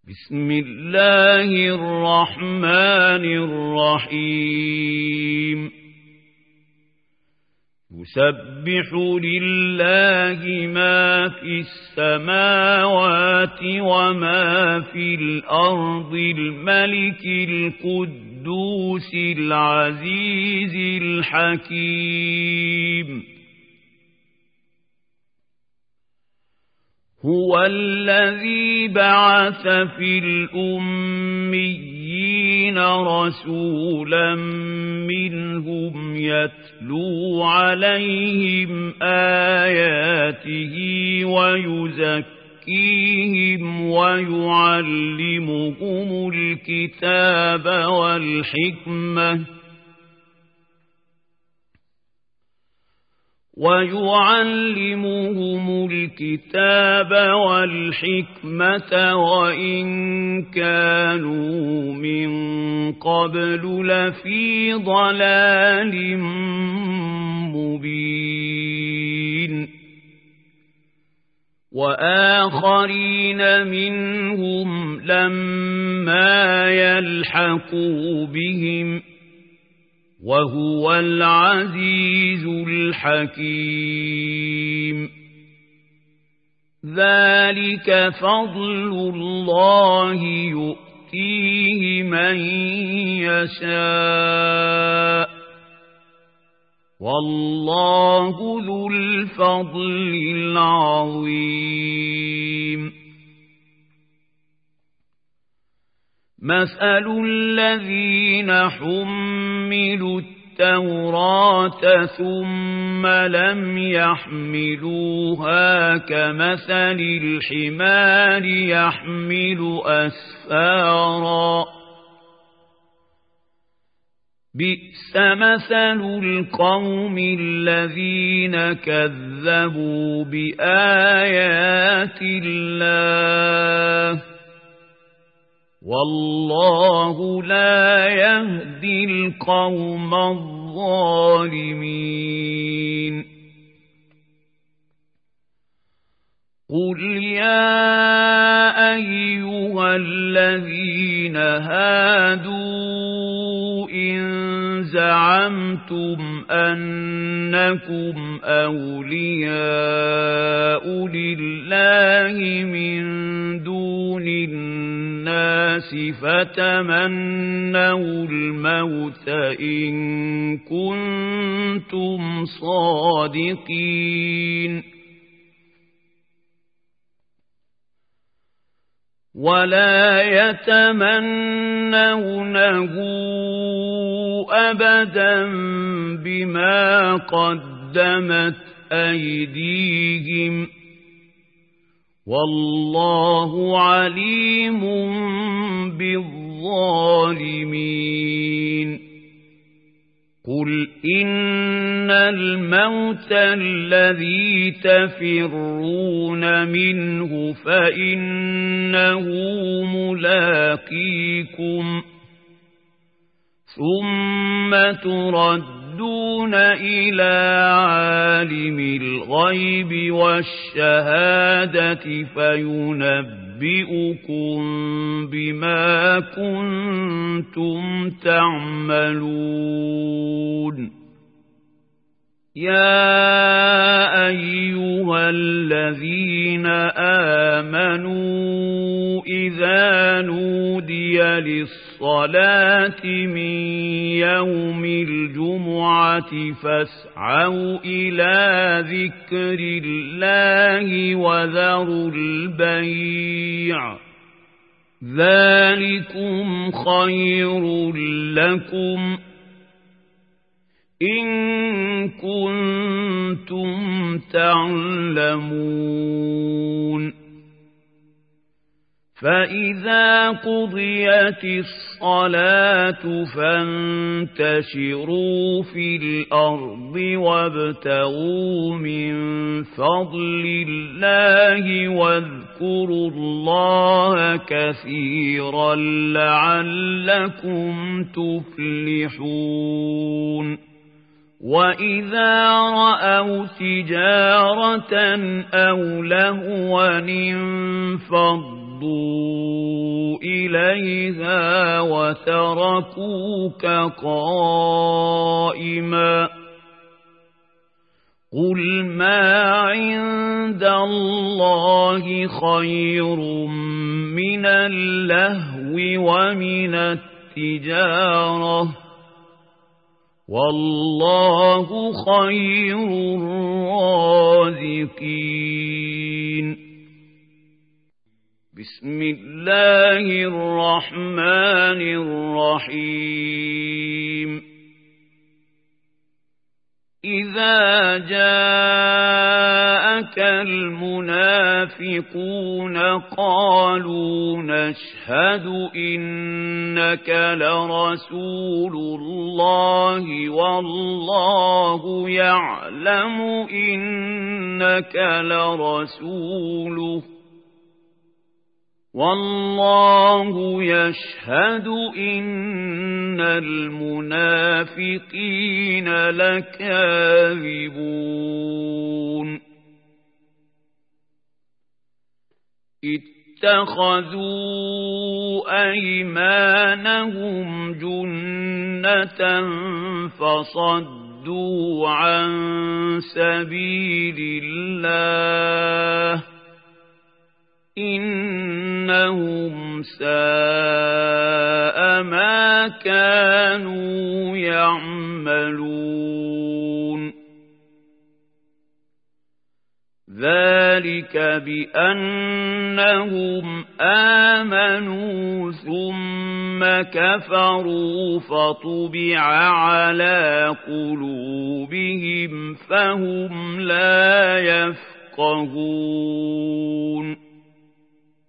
بسم الله الرحمن الرحيم يسبح لله ما في السماوات وما في الأرض الملك القدوس العزيز الحكيم هو الذي بعث في الأميين رسولا منهم يتلو عليهم آياته ويزكيهم ويعلمهم الكتاب والحكمة وإن كانوا من قبل لفي ضلال مبين وآخرين منهم لما يلحقوا بهم وهو العزيز الحكيم ذلك فضل الله يؤتيه من يشاء والله ذو الفضل العظيم مثل الذين حملوا التوراة ثم لم يحملوها كمثل الحمار يحمل أسفارا بئس مثل القوم الذين كذبوا بآيات الله والله لا يهدي القوم الظالمين قل يا أيها الذين هادوا إن زعمتم أنكم أولياء لله من دون الناس فتمنوا الموت إن كنتم صادقين ولا يتمنونه أبدا بما قدمت أيديهم والله عليم بالظالمين قل إن الموت الذي تفرون منه فإنه ملاقيكم ثم تردون إلى عالم الغيب والشهادة فينبئكم بما كنتم تعملون يا أيها الذين آمنوا إذا نودي للصلاة من يوم الجمعة فاسعوا إلى ذكر الله وذروا البيع ذلكم خير لكم إن كنتم تعلمون فإذا قضيت الصلاة فانتشروا في الأرض وابتغوا من فضل الله واذكروا الله كثيرا لعلكم تفلحون وَإِذَا رَأَوْا تِجَارَةً أَوْ لَهْوًا انفَضُّوا إليها وتركوك قائما قل ما عند الله خير من اللهو ومن التجارة والله خير الرازقين بسم الله الرحمن الرحيم إذا جاءك المنافقون قالوا نشهد إنك لرسول الله والله يعلم إنك لرسوله والله يشهد إن المنافقين لكاذبون اتخذوا أيمانهم جنة فصدوا عن سبيل الله إنهم ساء ما كانوا يعملون ذلك بأنهم آمنوا ثم كفروا فطبع على قلوبهم فهم لا يفقهون